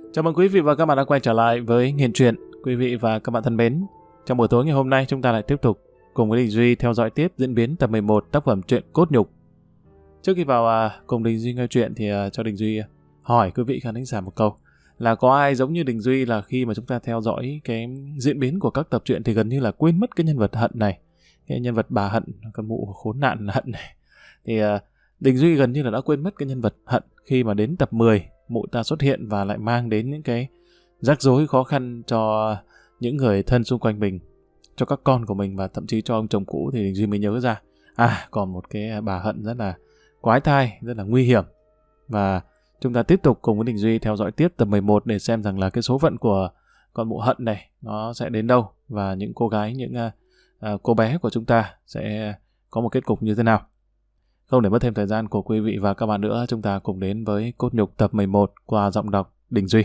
Chào mừng quý vị và các bạn đã quay trở lại với Nghiện Truyện. Quý vị và các bạn thân mến, trong buổi tối ngày hôm nay chúng ta lại tiếp tục cùng với Đình Duy theo dõi tiếp diễn biến tập 11 tác phẩm truyện Cốt Nhục. Trước khi vào cùng Đình Duy nghe chuyện thì cho Đình Duy hỏi quý vị khán thính giả một câu là có ai giống như Đình Duy là khi mà chúng ta theo dõi cái diễn biến của các tập truyện thì gần như là quên mất cái nhân vật Hận này, cái nhân vật bà Hận, con mụ khốn nạn Hận này. Thì Đình Duy gần như là đã quên mất cái nhân vật Hận khi mà đến tập 10 mụ ta xuất hiện và lại mang đến những cái rắc rối khó khăn cho những người thân xung quanh mình, cho các con của mình và thậm chí cho ông chồng cũ, thì Đình Duy mới nhớ ra còn một cái bà Hận rất là quái thai, rất là nguy hiểm. Và chúng ta tiếp tục cùng với Đình Duy theo dõi tiếp tập 11 để xem rằng là cái số phận của con mụ Hận này nó sẽ đến đâu và những cô gái, những cô bé của chúng ta sẽ có một kết cục như thế nào. Không để mất thêm thời gian của quý vị và các bạn nữa, chúng ta cùng đến với Cốt Nhục tập 11 qua giọng đọc Đình Duy.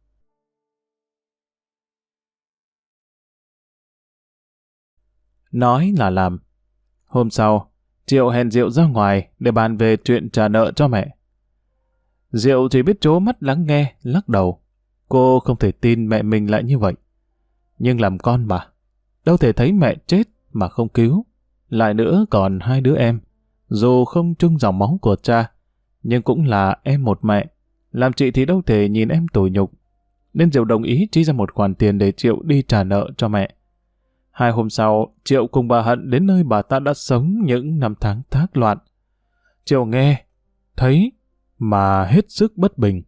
Nói là làm. Hôm sau, Triệu hẹn Diệu ra ngoài để bàn về chuyện trả nợ cho mẹ. Diệu chỉ biết trố mắt lắng nghe, lắc đầu. Cô không thể tin mẹ mình lại như vậy. Nhưng làm con mà, đâu thể thấy mẹ chết mà không cứu. Lại nữa còn hai đứa em. Dù không chung dòng máu của cha, nhưng cũng là em một mẹ. Làm chị thì đâu thể nhìn em tủi nhục. Nên Diệu đồng ý chi ra một khoản tiền để Triệu đi trả nợ cho mẹ. 2 hôm sau, Triệu cùng bà Hận đến nơi bà ta đã sống những năm tháng thác loạn. Triệu nghe, thấy, mà hết sức bất bình.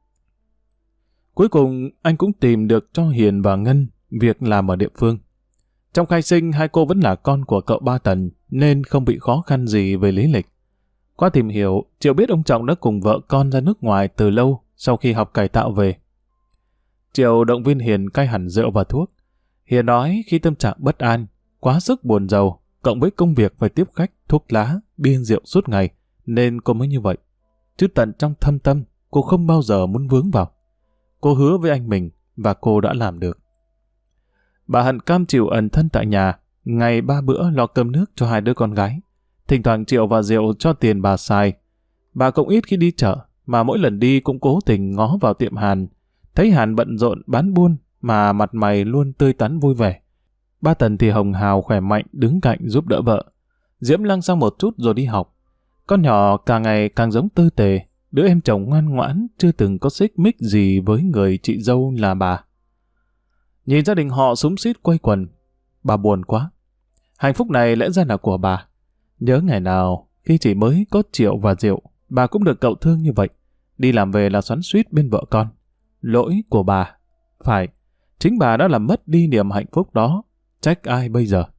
Cuối cùng, anh cũng tìm được cho Hiền và Ngân việc làm ở địa phương. Trong khai sinh, hai cô vẫn là con của cậu Ba Tần, nên không bị khó khăn gì về lý lịch. Qua tìm hiểu, Triệu biết ông Trọng đã cùng vợ con ra nước ngoài từ lâu sau khi học cải tạo về. Triệu động viên Hiền cai hẳn rượu và thuốc. Hiền nói khi tâm trạng bất an, quá sức buồn rầu, cộng với công việc phải tiếp khách, thuốc lá, bia rượu suốt ngày, nên cô mới như vậy. Chứ tận trong thâm tâm, cô không bao giờ muốn vướng vào. Cô hứa với anh mình, và cô đã làm được. Bà Hận cam chịu ẩn thân tại nhà, ngày 3 bữa lo cơm nước cho hai đứa con gái. Thỉnh thoảng Triệu và Diệu cho tiền bà xài. Bà cũng ít khi đi chợ, mà mỗi lần đi cũng cố tình ngó vào tiệm Hàn. Thấy Hàn bận rộn bán buôn, mà mặt mày luôn tươi tắn vui vẻ. Ba Tần thì hồng hào khỏe mạnh đứng cạnh giúp đỡ vợ. Diễm lăng sang một chút rồi đi học. Con nhỏ càng ngày càng giống Tư Tề, đứa em chồng ngoan ngoãn, chưa từng có xích mích gì với người chị dâu là bà. Nhìn gia đình họ xúm xít quây quần, bà buồn quá. Hạnh phúc này lẽ ra là của bà. Nhớ ngày nào, khi chỉ mới có Triệu và Diệu, bà cũng được cậu thương như vậy. Đi làm về là xoắn xuýt bên vợ con. Lỗi của bà. Phải, chính bà đã làm mất đi niềm hạnh phúc đó. Trách ai bây giờ?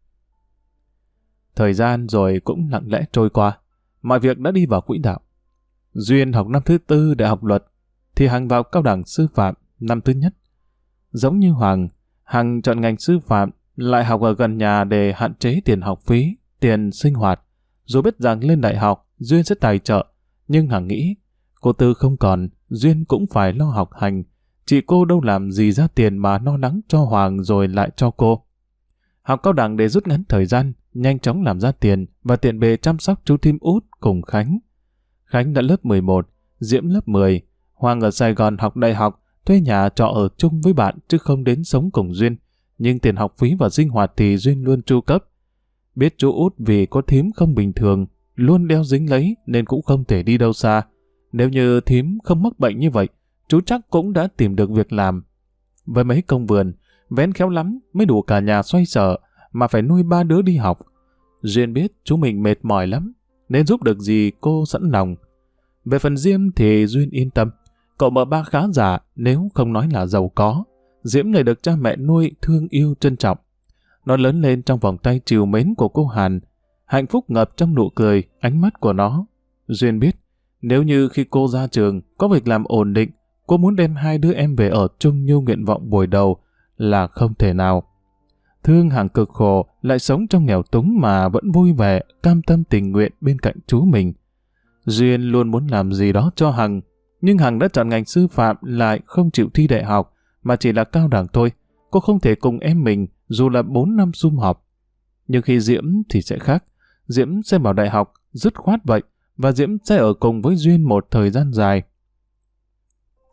Thời gian rồi cũng lặng lẽ trôi qua. Mọi việc đã đi vào quỹ đạo. Duyên học năm thứ 4 đại học luật, thì Hằng vào cao đẳng sư phạm năm thứ nhất. Giống như Hoàng, Hằng chọn ngành sư phạm, lại học ở gần nhà để hạn chế tiền học phí, tiền sinh hoạt. Dù biết rằng lên đại học, Duyên sẽ tài trợ, nhưng Hằng nghĩ, cô Tư không còn, Duyên cũng phải lo học hành. Chị cô đâu làm gì ra tiền mà lo lắng cho Hoàng rồi lại cho cô. Học cao đẳng để rút ngắn thời gian, nhanh chóng làm ra tiền và tiện bề chăm sóc chú Thím út cùng Khánh. Khánh đã lớp 11, Diễm lớp 10. Hoàng ở Sài Gòn học đại học, thuê nhà trọ ở chung với bạn chứ không đến sống cùng Duyên. Nhưng tiền học phí và sinh hoạt thì Duyên luôn chu cấp. Biết chú út vì có Thím không bình thường, luôn đeo dính lấy nên cũng không thể đi đâu xa. Nếu như Thím không mắc bệnh như vậy, chú chắc cũng đã tìm được việc làm. Với mấy công vườn, vén khéo lắm mới đủ cả nhà xoay sở, mà phải nuôi 3 đứa đi học. Duyên biết chú mình mệt mỏi lắm, nên giúp được gì cô sẵn lòng. Về phần Diễm thì Duyên yên tâm. Cậu mợ ba khá giả, nếu không nói là giàu có. Diễm này được cha mẹ nuôi, thương yêu, trân trọng. Nó lớn lên trong vòng tay trìu mến của cô Hàn. Hạnh phúc ngập trong nụ cười, ánh mắt của nó. Duyên biết, nếu như khi cô ra trường, có việc làm ổn định, cô muốn đem hai đứa em về ở chung như nguyện vọng buổi đầu là không thể nào. Thương Hằng cực khổ, lại sống trong nghèo túng mà vẫn vui vẻ, cam tâm tình nguyện bên cạnh chú mình. Duyên luôn muốn làm gì đó cho Hằng, nhưng Hằng đã chọn ngành sư phạm lại không chịu thi đại học, mà chỉ là cao đẳng thôi. Cô không thể cùng em mình dù là 4 năm sum họp. Nhưng khi Diễm thì sẽ khác. Diễm sẽ vào đại học, dứt khoát vậy, và Diễm sẽ ở cùng với Duyên một thời gian dài.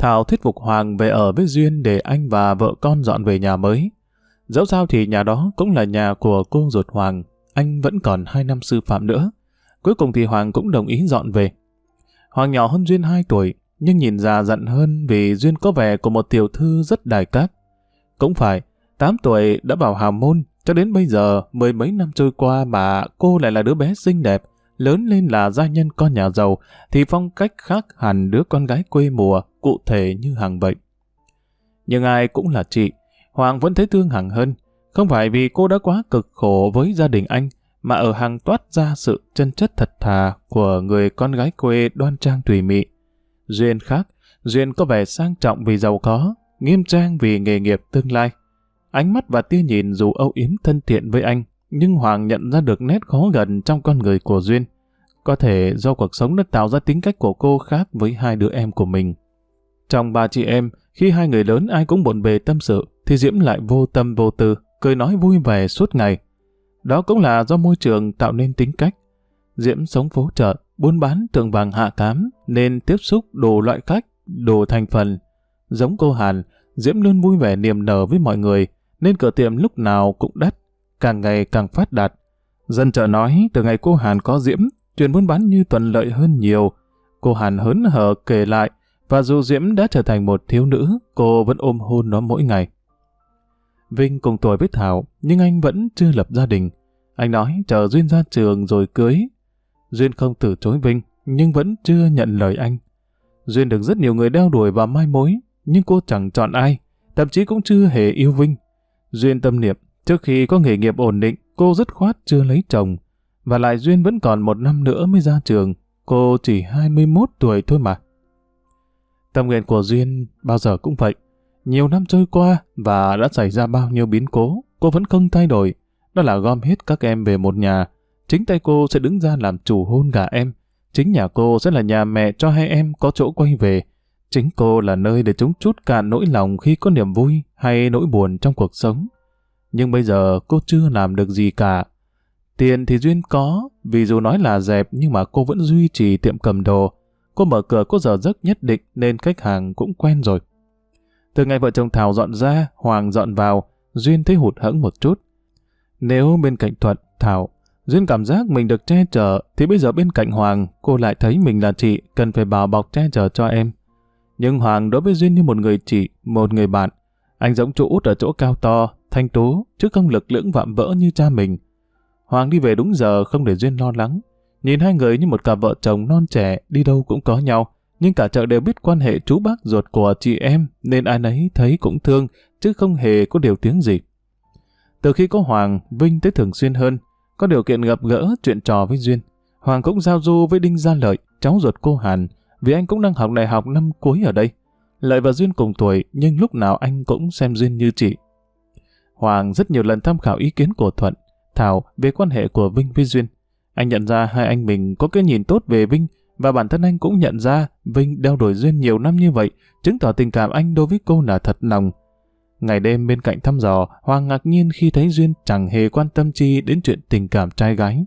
Thảo thuyết phục Hoàng về ở với Duyên để anh và vợ con dọn về nhà mới. Dẫu sao thì nhà đó cũng là nhà của cô ruột Hoàng, anh vẫn còn 2 năm sư phạm nữa. Cuối cùng thì Hoàng cũng đồng ý dọn về. Hoàng nhỏ hơn Duyên 2 tuổi, nhưng nhìn già dặn hơn vì Duyên có vẻ của một tiểu thư rất đài cát. Cũng phải, 8 tuổi đã vào hào môn, cho đến bây giờ 10 mấy năm trôi qua mà cô lại là đứa bé xinh đẹp, lớn lên là gia nhân con nhà giàu, thì phong cách khác hẳn đứa con gái quê mùa, cụ thể như Hằng vậy. Nhưng ai cũng là chị, Hoàng vẫn thấy thương Hằng hơn, không phải vì cô đã quá cực khổ với gia đình anh, mà ở Hằng toát ra sự chân chất thật thà của người con gái quê đoan trang tùy mị. Duyên khác, Duyên có vẻ sang trọng vì giàu có, nghiêm trang vì nghề nghiệp tương lai. Ánh mắt và tia nhìn dù âu yếm thân thiện với anh, nhưng Hoàng nhận ra được nét khó gần trong con người của Duyên. Có thể do cuộc sống đã tạo ra tính cách của cô khác với 2 đứa em của mình. Trong 3 chị em, khi 2 người lớn ai cũng bộn bề tâm sự, thì Diễm lại vô tâm vô tư, cười nói vui vẻ suốt ngày. Đó cũng là do môi trường tạo nên tính cách. Diễm sống phố chợ, buôn bán thượng vàng hạ cám, nên tiếp xúc đồ loại khách, đồ thành phần. Giống cô Hàn, Diễm luôn vui vẻ niềm nở với mọi người, nên cửa tiệm lúc nào cũng đắt, càng ngày càng phát đạt. Dân chợ nói từ ngày cô Hàn có Diễm, chuyện buôn bán như thuận lợi hơn nhiều. Cô Hàn hớn hở kể lại, và dù Diễm đã trở thành một thiếu nữ, cô vẫn ôm hôn nó mỗi ngày. Vinh cùng tuổi với Thảo, nhưng anh vẫn chưa lập gia đình. Anh nói chờ Duyên ra trường rồi cưới. Duyên không từ chối Vinh, nhưng vẫn chưa nhận lời anh. Duyên được rất nhiều người đeo đuổi và mai mối, nhưng cô chẳng chọn ai, thậm chí cũng chưa hề yêu Vinh. Duyên tâm niệm, trước khi có nghề nghiệp ổn định, cô dứt khoát chưa lấy chồng. Và lại Duyên vẫn còn 1 năm nữa mới ra trường, cô chỉ 21 tuổi thôi mà. Tâm nguyện của Duyên bao giờ cũng vậy. Nhiều năm trôi qua và đã xảy ra bao nhiêu biến cố, cô vẫn không thay đổi. Đó là gom hết các em về một nhà. Chính tay cô sẽ đứng ra làm chủ hôn gả em. Chính nhà cô sẽ là nhà mẹ cho 2 em có chỗ quay về. Chính cô là nơi để chúng trút cạn nỗi lòng khi có niềm vui hay nỗi buồn trong cuộc sống. Nhưng bây giờ cô chưa làm được gì cả. Tiền thì Duyên có, vì dù nói là dẹp nhưng mà cô vẫn duy trì tiệm cầm đồ. Cô mở cửa có giờ giấc nhất định nên khách hàng cũng quen rồi. Từ ngày vợ chồng Thảo dọn ra, Hoàng dọn vào, Duyên thấy hụt hẫng một chút. Nếu bên cạnh Thuận, Thảo, Duyên cảm giác mình được che chở, thì bây giờ bên cạnh Hoàng, cô lại thấy mình là chị, cần phải bảo bọc che chở cho em. Nhưng Hoàng đối với Duyên như một người chị, một người bạn. Anh giống chú út ở chỗ cao to, thanh tú, chứ không lực lưỡng vạm vỡ như cha mình. Hoàng đi về đúng giờ không để Duyên lo lắng. Nhìn 2 người như một cặp vợ chồng non trẻ, đi đâu cũng có nhau. Nhưng cả chợ đều biết quan hệ chú bác ruột của chị em, nên ai nấy thấy cũng thương, chứ không hề có điều tiếng gì. Từ khi có Hoàng, Vinh tới thường xuyên hơn, có điều kiện gặp gỡ chuyện trò với Duyên. Hoàng cũng giao du với Đinh Gia Lợi, cháu ruột cô Hàn, vì anh cũng đang học đại học năm cuối ở đây. Lợi và Duyên cùng tuổi, nhưng lúc nào anh cũng xem Duyên như chị. Hoàng rất nhiều lần tham khảo ý kiến của Thuận, Thảo về quan hệ của Vinh với Duyên. Anh nhận ra 2 anh mình có cái nhìn tốt về Vinh, và bản thân anh cũng nhận ra Vinh đeo đuổi Duyên nhiều năm như vậy, chứng tỏ tình cảm anh đối với cô là thật lòng. Ngày đêm bên cạnh thăm dò, Hoàng ngạc nhiên khi thấy Duyên chẳng hề quan tâm chi đến chuyện tình cảm trai gái.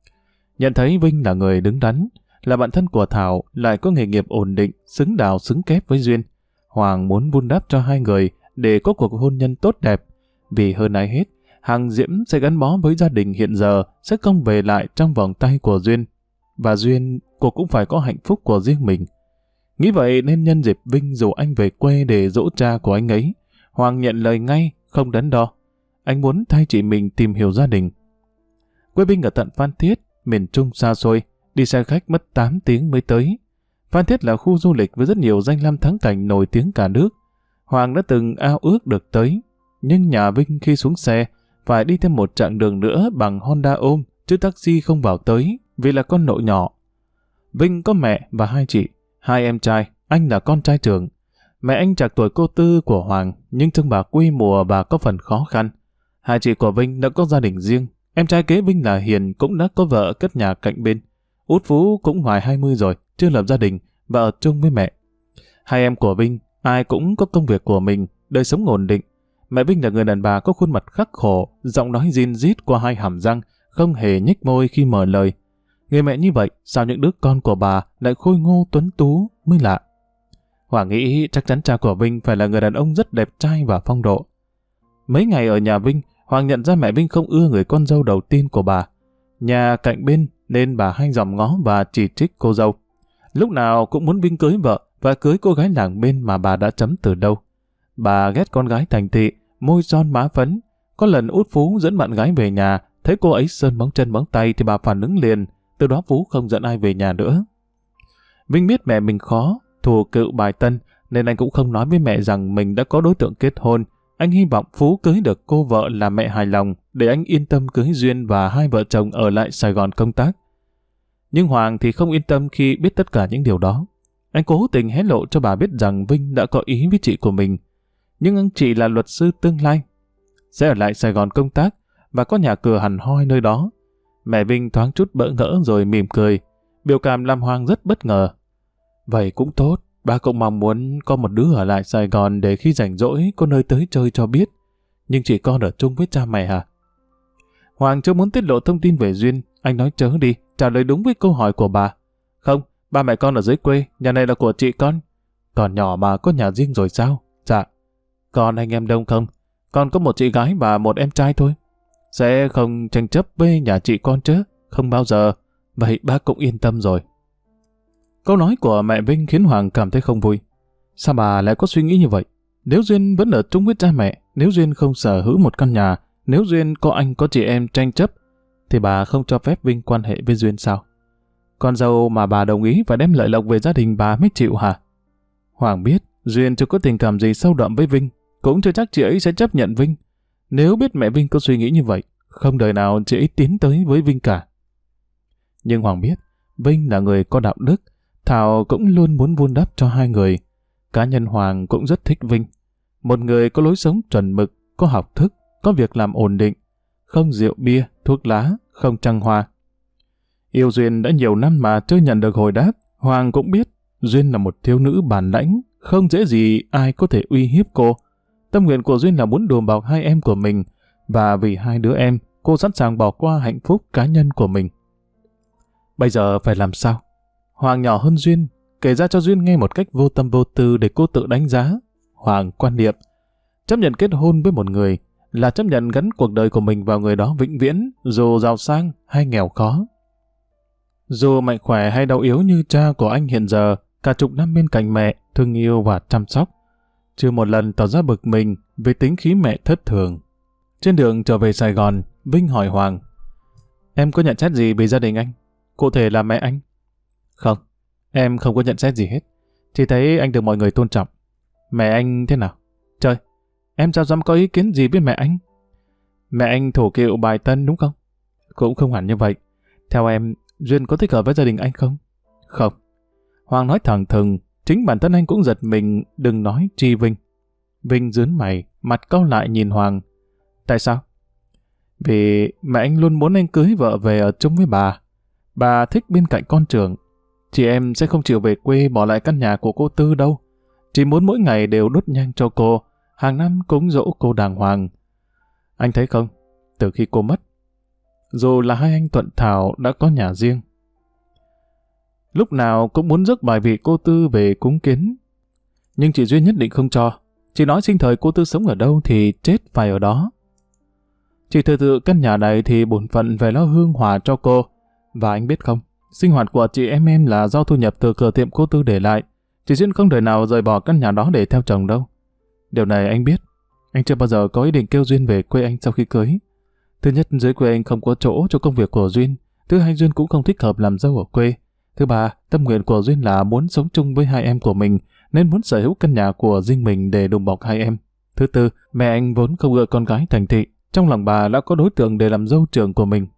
Nhận thấy Vinh là người đứng đắn, là bạn thân của Thảo, lại có nghề nghiệp ổn định, xứng đào xứng kép với Duyên. Hoàng muốn vun đắp cho 2 người để có cuộc hôn nhân tốt đẹp, vì hơn ai hết, Hằng Diễm sẽ gắn bó với gia đình hiện giờ, sẽ không về lại trong vòng tay của Duyên. Và Duyên, cô cũng phải có hạnh phúc của riêng mình. Nghĩ vậy nên nhân dịp Vinh rủ anh về quê để dỗ cha của anh ấy, Hoàng nhận lời ngay, không đắn đo. Anh muốn thay chị mình tìm hiểu gia đình. Quê Vinh ở tận Phan Thiết, miền Trung xa xôi, đi xe khách mất 8 tiếng mới tới. Phan Thiết là khu du lịch với rất nhiều danh lam thắng cảnh nổi tiếng cả nước. Hoàng đã từng ao ước được tới, nhưng nhà Vinh khi xuống xe phải đi thêm một chặng đường nữa bằng Honda ôm, chứ taxi không vào tới vì là con nội nhỏ. Vinh có mẹ và 2 chị, 2 em trai, anh là con trai trưởng. Mẹ anh trạc tuổi cô Tư của Hoàng, nhưng trông bà quê mùa và có phần khó khăn. 2 chị của Vinh đã có gia đình riêng. Em trai kế Vinh là Hiền cũng đã có vợ cất nhà cạnh bên. Út Phú cũng ngoài 20 rồi, chưa lập gia đình và ở chung với mẹ. 2 em của Vinh, ai cũng có công việc của mình, đời sống ổn định. Mẹ Vinh là người đàn bà có khuôn mặt khắc khổ, giọng nói rin rít qua 2 hàm răng, không hề nhếch môi khi mở lời. Người mẹ như vậy, sao những đứa con của bà lại khôi ngô tuấn tú mới lạ. Hoàng nghĩ chắc chắn cha của Vinh phải là người đàn ông rất đẹp trai và phong độ. Mấy ngày ở nhà Vinh, Hoàng nhận ra mẹ Vinh không ưa người con dâu đầu tiên của bà. Nhà cạnh bên nên bà hay dòm ngó và chỉ trích cô dâu. Lúc nào cũng muốn Vinh cưới vợ và cưới cô gái làng bên mà bà đã chấm từ đâu. Bà ghét con gái thành thị, môi son má phấn. Có lần út Phú dẫn bạn gái về nhà, thấy cô ấy sơn móng chân móng tay thì bà phản ứng liền. Từ đó Phú không dẫn ai về nhà nữa. Vinh biết mẹ mình khó, thù cựu bài tân, nên anh cũng không nói với mẹ rằng mình đã có đối tượng kết hôn. Anh hy vọng Phú cưới được cô vợ làm mẹ hài lòng, để anh yên tâm cưới Duyên và hai vợ chồng ở lại Sài Gòn công tác. Nhưng Hoàng thì không yên tâm khi biết tất cả những điều đó. Anh cố tình hé lộ cho bà biết rằng Vinh đã có ý với chị của mình. Nhưng anh chị là luật sư tương lai, sẽ ở lại Sài Gòn công tác và có nhà cửa hẳn hoi nơi đó. Mẹ Vinh thoáng chút bỡ ngỡ rồi mỉm cười. Biểu cảm làm Hoàng rất bất ngờ. Vậy cũng tốt, ba cũng mong muốn có một đứa ở lại Sài Gòn để khi rảnh rỗi có nơi tới chơi cho biết. Nhưng chỉ con ở chung với cha mẹ hả? Hoàng chưa muốn tiết lộ thông tin về Duyên, anh nói chớ đi, trả lời đúng với câu hỏi của bà. Không, ba mẹ con ở dưới quê, nhà này là của chị con. Còn nhỏ mà có nhà riêng rồi sao? Dạ. Còn anh em đông không? Con có một chị gái và một em trai thôi. Sẽ không tranh chấp với nhà chị con chứ? Không bao giờ. Vậy bác cũng yên tâm rồi. Câu nói của mẹ Vinh khiến Hoàng cảm thấy không vui. Sao bà lại có suy nghĩ như vậy? Nếu Duyên vẫn ở chung với cha mẹ, nếu Duyên không sở hữu một căn nhà, nếu Duyên có anh có chị em tranh chấp, thì bà không cho phép Vinh quan hệ với Duyên sao? Con dâu mà bà đồng ý phải đem lợi lộc về gia đình bà mới chịu hả? Hoàng biết Duyên chưa có tình cảm gì sâu đậm với Vinh, cũng chưa chắc chị ấy sẽ chấp nhận Vinh. Nếu biết mẹ Vinh có suy nghĩ như vậy, không đời nào chị ấy tiến tới với Vinh cả. Nhưng Hoàng biết Vinh là người có đạo đức, Thảo cũng luôn muốn vun đắp cho hai người. Cá nhân Hoàng cũng rất thích Vinh. Một người có lối sống chuẩn mực, có học thức, có việc làm ổn định, không rượu bia, thuốc lá, không trăng hoa. Yêu Duyên đã nhiều năm mà chưa nhận được hồi đáp. Hoàng cũng biết Duyên là một thiếu nữ bản lãnh, không dễ gì ai có thể uy hiếp cô. Tâm nguyện của Duyên là muốn đùm bọc hai em của mình, và vì hai đứa em, cô sẵn sàng bỏ qua hạnh phúc cá nhân của mình. Bây giờ phải làm sao? Hoàng nhỏ hơn Duyên, kể ra cho Duyên nghe một cách vô tâm vô tư để cô tự đánh giá. Hoàng quan niệm, chấp nhận kết hôn với một người là chấp nhận gắn cuộc đời của mình vào người đó vĩnh viễn, dù giàu sang hay nghèo khó. Dù mạnh khỏe hay đau yếu như cha của anh hiện giờ, cả chục năm bên cạnh mẹ, thương yêu và chăm sóc, chưa một lần tỏ ra bực mình vì tính khí mẹ thất thường. Trên đường trở về Sài Gòn, Vinh hỏi Hoàng, em có nhận xét gì về gia đình anh? Cụ thể là mẹ anh? Không, em không có nhận xét gì hết. Chỉ thấy anh được mọi người tôn trọng. Mẹ anh thế nào? Trời, em sao dám có ý kiến gì với mẹ anh? Mẹ anh thổ cựu bài tân đúng không? Cũng không hẳn như vậy. Theo em, Duyên có thích hợp với gia đình anh không? Không. Hoàng nói thẳng thừng, chính bản thân anh cũng giật mình, đừng nói chi Vinh. Vinh nhướng mày, mặt cau lại nhìn Hoàng. Tại sao? Vì mẹ anh luôn muốn anh cưới vợ về ở chung với bà. Bà thích bên cạnh con trưởng. Chị em sẽ không chịu về quê bỏ lại căn nhà của cô Tư đâu. Chỉ muốn mỗi ngày đều đốt nhang cho cô, hàng năm cúng dỗ cô đàng hoàng. Anh thấy không? Từ khi cô mất, dù là hai anh Thuận Thảo đã có nhà riêng, lúc nào cũng muốn rước bài vị cô Tư về cúng kiến. Nhưng chị Duyên nhất định không cho. Chị nói sinh thời cô Tư sống ở đâu thì chết phải ở đó. Chị thừa tự căn nhà này thì bổn phận về lo hương hòa cho cô. Và anh biết không, sinh hoạt của chị em là do thu nhập từ cửa tiệm cô Tư để lại. Chị Duyên không đời nào rời bỏ căn nhà đó để theo chồng đâu. Điều này anh biết. Anh chưa bao giờ có ý định kêu Duyên về quê anh sau khi cưới. Thứ nhất, dưới quê anh không có chỗ cho công việc của Duyên. Thứ hai, Duyên cũng không thích hợp làm dâu ở quê. Thứ ba, tâm nguyện của Duyên là muốn sống chung với hai em của mình, nên muốn sở hữu căn nhà của riêng mình để đùm bọc hai em. Thứ tư, mẹ anh vốn không ưa con gái thành thị. Trong lòng bà đã có đối tượng để làm dâu trưởng của mình.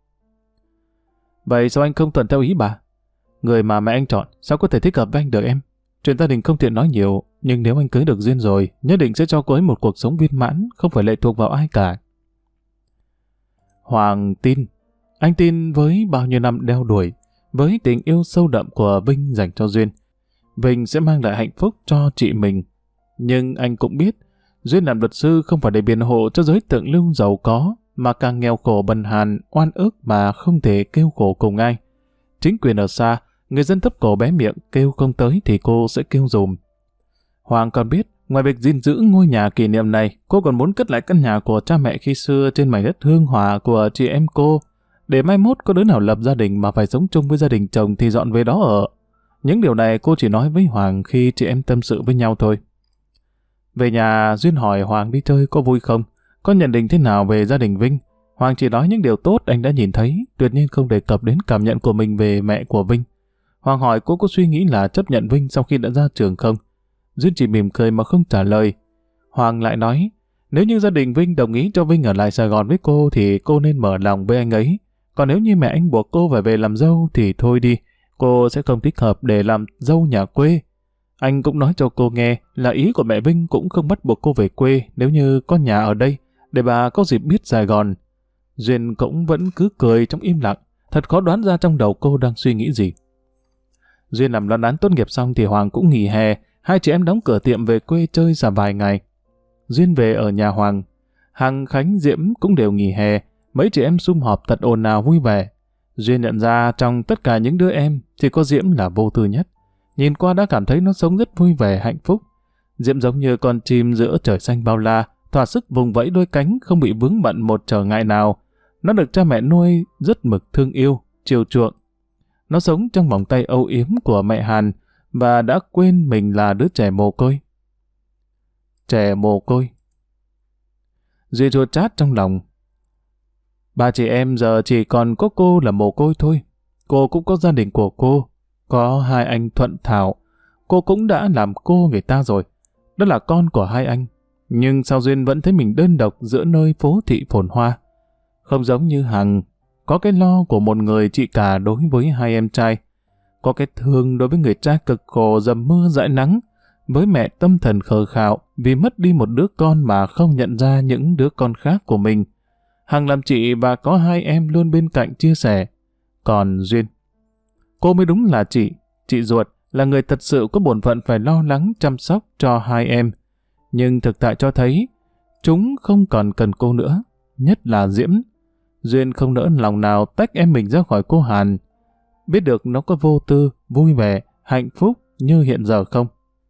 Vậy sao anh không thuận theo ý bà? Người mà mẹ anh chọn sao có thể thích hợp với anh được em? Chuyện gia đình không tiện nói nhiều, nhưng nếu anh cưới được Duyên rồi, nhất định sẽ cho cô ấy một cuộc sống viên mãn, không phải lệ thuộc vào ai cả. Hoàng tin. Anh tin với bao nhiêu năm đeo đuổi, với tình yêu sâu đậm của Vinh dành cho Duyên, Vinh sẽ mang lại hạnh phúc cho chị mình. Nhưng anh cũng biết, Duyên làm luật sư không phải để biện hộ cho giới thượng lưu giàu có, mà càng nghèo khổ bần hàn, oan ức mà không thể kêu khổ cùng ai. Chính quyền ở xa, người dân thấp cổ bé miệng, kêu không tới thì cô sẽ kêu dùm. Hoàng còn biết, ngoài việc gìn giữ ngôi nhà kỷ niệm này, cô còn muốn cất lại căn nhà của cha mẹ khi xưa trên mảnh đất hương hỏa của chị em cô, để mai mốt có đứa nào lập gia đình mà phải sống chung với gia đình chồng thì dọn về đó ở. Những điều này cô chỉ nói với Hoàng khi chị em tâm sự với nhau thôi. Về nhà, Duyên hỏi Hoàng đi chơi có vui không, có nhận định thế nào về gia đình Vinh. Hoàng chỉ nói những điều tốt anh đã nhìn thấy, tuyệt nhiên không đề cập đến cảm nhận của mình về mẹ của Vinh. Hoàng hỏi cô có suy nghĩ là chấp nhận Vinh sau khi đã ra trường không? Duyên chỉ mỉm cười mà không trả lời. Hoàng lại nói, nếu như gia đình Vinh đồng ý cho Vinh ở lại Sài Gòn với cô thì cô nên mở lòng với anh ấy. Còn nếu như mẹ anh buộc cô phải về làm dâu thì thôi đi, cô sẽ không thích hợp để làm dâu nhà quê. Anh cũng nói cho cô nghe là ý của mẹ Vinh cũng không bắt buộc cô về quê nếu như có nhà ở đây, để bà có dịp biết Sài Gòn. Duyên cũng vẫn cứ cười trong im lặng, thật khó đoán ra trong đầu cô đang suy nghĩ gì. Duyên làm luận án tốt nghiệp xong thì Hoàng cũng nghỉ hè, hai chị em đóng cửa tiệm về quê chơi giả vài ngày. Duyên về ở nhà Hoàng, Hằng, Khánh, Diễm cũng đều nghỉ hè, mấy chị em sum họp thật ồn ào vui vẻ. Duyên nhận ra trong tất cả những đứa em, chỉ có Diễm là vô tư nhất. Nhìn qua đã cảm thấy nó sống rất vui vẻ, hạnh phúc. Diễm giống như con chim giữa trời xanh bao la, thỏa sức vùng vẫy đôi cánh không bị vướng bận một trở ngại nào. Nó được cha mẹ nuôi rất mực thương yêu, chiều chuộng. Nó sống trong vòng tay âu yếm của mẹ Hàn và đã quên mình là đứa trẻ mồ côi. Trẻ mồ côi. Duyên chua chát trong lòng. Ba chị em giờ chỉ còn có cô là mồ côi thôi. Cô cũng có gia đình của cô, có hai anh Thuận Thảo. Cô cũng đã làm cô người ta rồi. Đó là con của hai anh. Nhưng sao Duyên vẫn thấy mình đơn độc giữa nơi phố thị phồn hoa? Không giống như Hằng, có cái lo của một người chị cả đối với hai em trai. Có cái thương đối với người cha cực khổ dầm mưa dãi nắng, với mẹ tâm thần khờ khạo vì mất đi một đứa con mà không nhận ra những đứa con khác của mình. Hằng làm chị và có hai em luôn bên cạnh chia sẻ. Còn Duyên, cô mới đúng là chị ruột, là người thật sự có bổn phận phải lo lắng chăm sóc cho hai em. Nhưng thực tại cho thấy, chúng không còn cần cô nữa, nhất là Diễm. Duyên không nỡ lòng nào tách em mình ra khỏi cô Hàn. Biết được nó có vô tư, vui vẻ, hạnh phúc như hiện giờ không?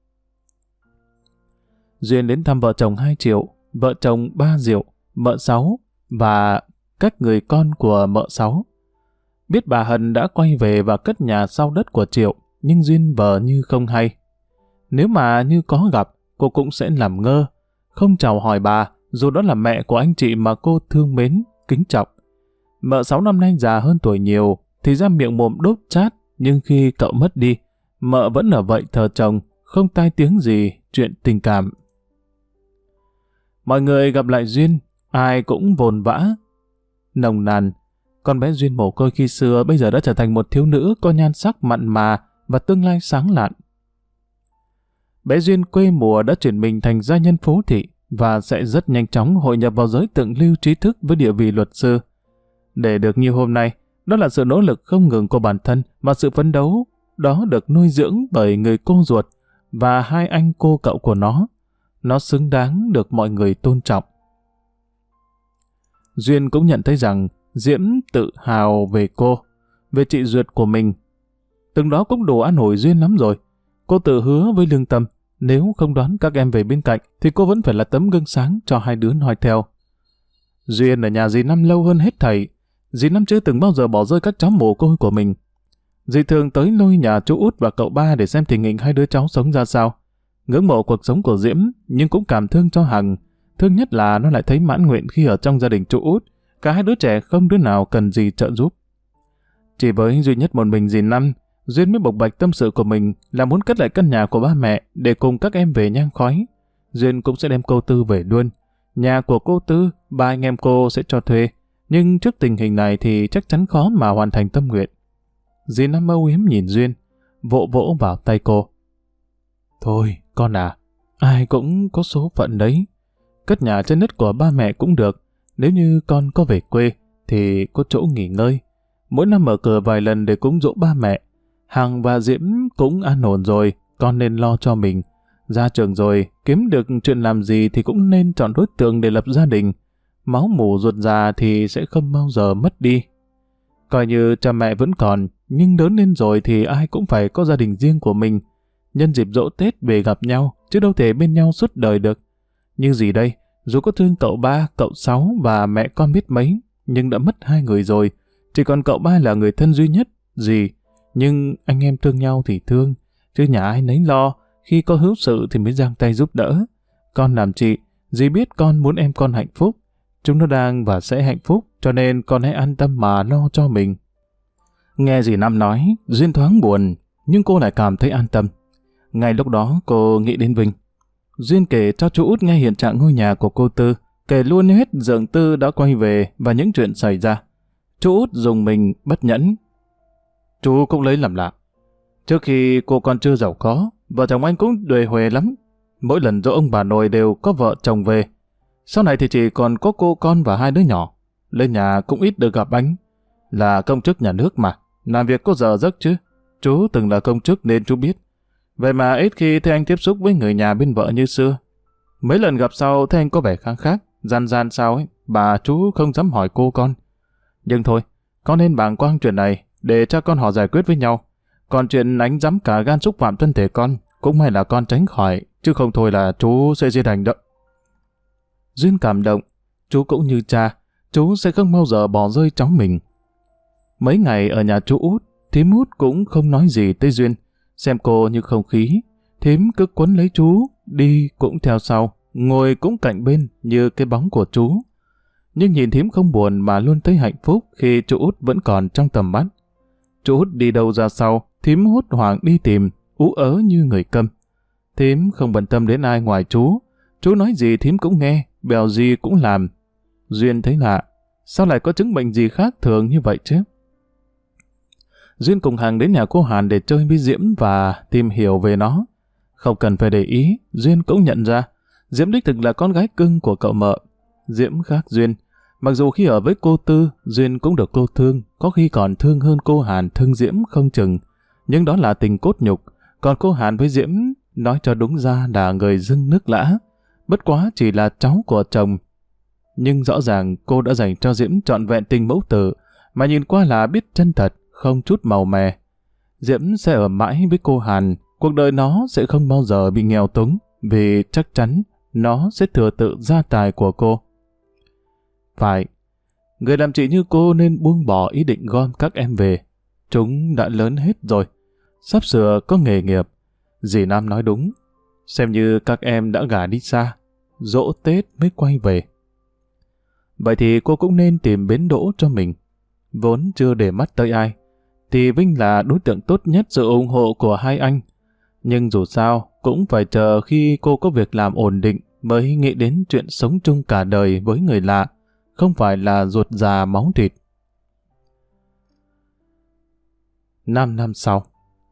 Duyên đến thăm vợ chồng 2 Triệu, vợ chồng 3 Diệu, mợ 6 và các người con của mợ 6. Biết bà Hân đã quay về và cất nhà sau đất của Triệu, nhưng Duyên vờ như không hay. Nếu mà như có gặp, cô cũng sẽ làm ngơ, không chào hỏi bà, dù đó là mẹ của anh chị mà cô thương mến, kính trọng. Mợ 6 năm nay già hơn tuổi nhiều, thì ra miệng mồm đốt chát, nhưng khi cậu mất đi, mợ vẫn ở vậy thờ chồng, không tai tiếng gì chuyện tình cảm. Mọi người gặp lại Duyên, ai cũng vồn vã, nồng nàn. Con bé Duyên mồ côi khi xưa bây giờ đã trở thành một thiếu nữ có nhan sắc mặn mà và tương lai sáng lạn. Bé Duyên quê mùa đã chuyển mình thành gia nhân phố thị và sẽ rất nhanh chóng hội nhập vào giới thượng lưu trí thức với địa vị luật sư. Để được như hôm nay, đó là sự nỗ lực không ngừng của bản thân và sự phấn đấu đó được nuôi dưỡng bởi người cô ruột và hai anh cô cậu của nó. Nó xứng đáng được mọi người tôn trọng. Duyên cũng nhận thấy rằng Diễm tự hào về cô, về chị ruột của mình. Từng đó cũng đủ an ủi Duyên lắm rồi. Cô tự hứa với lương tâm, nếu không đón các em về bên cạnh, thì cô vẫn phải là tấm gương sáng cho hai đứa noi theo. Duyên ở nhà dì Năm lâu hơn hết thảy. Dì Năm chưa từng bao giờ bỏ rơi các cháu mồ côi của mình. Dì thường tới lôi nhà chú Út và cậu Ba để xem tình hình hai đứa cháu sống ra sao. Ngưỡng mộ cuộc sống của Diễm, nhưng cũng cảm thương cho Hằng. Thương nhất là nó lại thấy mãn nguyện khi ở trong gia đình chú Út, cả hai đứa trẻ không đứa nào cần gì trợ giúp. Chỉ với duy nhất một mình dì Năm, Duyên mới bộc bạch tâm sự của mình là muốn cất lại căn nhà của ba mẹ để cùng các em về nhang khói. Duyên cũng sẽ đem cô Tư về luôn. Nhà của cô Tư, ba anh em cô sẽ cho thuê, nhưng trước tình hình này thì chắc chắn khó mà hoàn thành tâm nguyện. Dì Năm âu yếm nhìn Duyên, vỗ vỗ vào tay cô. Thôi, con à, ai cũng có số phận đấy. Cất nhà trên đất của ba mẹ cũng được, nếu như con có về quê thì có chỗ nghỉ ngơi. Mỗi năm mở cửa vài lần để cúng dỗ ba mẹ. Hằng và Diễm cũng an ổn rồi, con nên lo cho mình. Ra trường rồi, kiếm được chuyện làm gì thì cũng nên chọn đối tượng để lập gia đình. Máu mủ ruột già thì sẽ không bao giờ mất đi. Coi như cha mẹ vẫn còn, nhưng lớn lên rồi thì ai cũng phải có gia đình riêng của mình. Nhân dịp giỗ Tết về gặp nhau, chứ đâu thể bên nhau suốt đời được. Nhưng gì đây, dù có thương cậu ba, cậu sáu và mẹ con biết mấy, nhưng đã mất hai người rồi, chỉ còn cậu ba là người thân duy nhất. Gì, nhưng anh em thương nhau thì thương, chứ nhà ai nấy lo, khi có hữu sự thì mới giang tay giúp đỡ. Con làm chị, dì biết con muốn em con hạnh phúc, chúng nó đang và sẽ hạnh phúc, cho nên con hãy an tâm mà lo cho mình. Nghe dì Năm nói, Duyên thoáng buồn, nhưng cô lại cảm thấy an tâm. Ngay lúc đó cô nghĩ đến Vinh. Duyên kể cho chú Út nghe hiện trạng ngôi nhà của cô Tư, kể luôn hết Dượng Tư đã quay về và những chuyện xảy ra. Chú Út dùng mình bất nhẫn. Chú cũng lấy làm lạ. Trước khi cô còn chưa giàu có, vợ chồng anh cũng đuề huề lắm. Mỗi lần dỗ ông bà nội đều có vợ chồng về. Sau này thì chỉ còn có cô con và hai đứa nhỏ. Lên nhà cũng ít được gặp anh. Là công chức nhà nước mà, làm việc có giờ giấc chứ. Chú từng là công chức nên chú biết. Vậy mà ít khi thấy anh tiếp xúc với người nhà bên vợ như xưa. Mấy lần gặp sau thấy anh có vẻ kháng khác, gian gian sao ấy, bà chú không dám hỏi cô con. Nhưng thôi, con nên bàng quang chuyện này, để cho con họ giải quyết với nhau. Còn chuyện anh dám cả gan xúc phạm thân thể con, cũng may là con tránh khỏi, chứ không thôi là chú sẽ giết hành động. Duyên cảm động, chú cũng như cha, chú sẽ không bao giờ bỏ rơi cháu mình. Mấy ngày ở nhà chú Út, thím Út cũng không nói gì tới Duyên, xem cô như không khí. Thím cứ quấn lấy chú, đi cũng theo sau, ngồi cũng cạnh bên như cái bóng của chú. Nhưng nhìn thím không buồn mà luôn thấy hạnh phúc khi chú Út vẫn còn trong tầm mắt. Chú Út đi đâu ra sau, thím hốt hoảng đi tìm, ú ớ như người câm. Thím không bận tâm đến ai ngoài chú nói gì thím cũng nghe, bèo gì cũng làm. Duyên thấy lạ, sao lại có chứng bệnh gì khác thường như vậy chứ? Duyên cùng hàng đến nhà cô Hàn để chơi với Diễm và tìm hiểu về nó. Không cần phải để ý, Duyên cũng nhận ra, Diễm đích thực là con gái cưng của cậu mợ. Diễm khác Duyên, mặc dù khi ở với cô Tư, Duyên cũng được cô thương, có khi còn thương hơn cô Hàn thương Diễm không chừng. Nhưng đó là tình cốt nhục, còn cô Hàn với Diễm, nói cho đúng ra là người dưng nước lã, bất quá chỉ là cháu của chồng. Nhưng rõ ràng cô đã dành cho Diễm trọn vẹn tình mẫu tử, mà nhìn qua là biết chân thật, không chút màu mè. Diễm sẽ ở mãi với cô Hàn, cuộc đời nó sẽ không bao giờ bị nghèo túng, vì chắc chắn nó sẽ thừa tự gia tài của cô. Phải, người làm chị như cô nên buông bỏ ý định gom các em về. Chúng đã lớn hết rồi, sắp sửa có nghề nghiệp. Dì Nam nói đúng, xem như các em đã gả đi xa, dỗ Tết mới quay về. Vậy thì cô cũng nên tìm bến đỗ cho mình. Vốn chưa để mắt tới ai, thì Vinh là đối tượng tốt nhất sự ủng hộ của hai anh. Nhưng dù sao, cũng phải chờ khi cô có việc làm ổn định mới nghĩ đến chuyện sống chung cả đời với người lạ, không phải là ruột già máu thịt. 5 năm sau.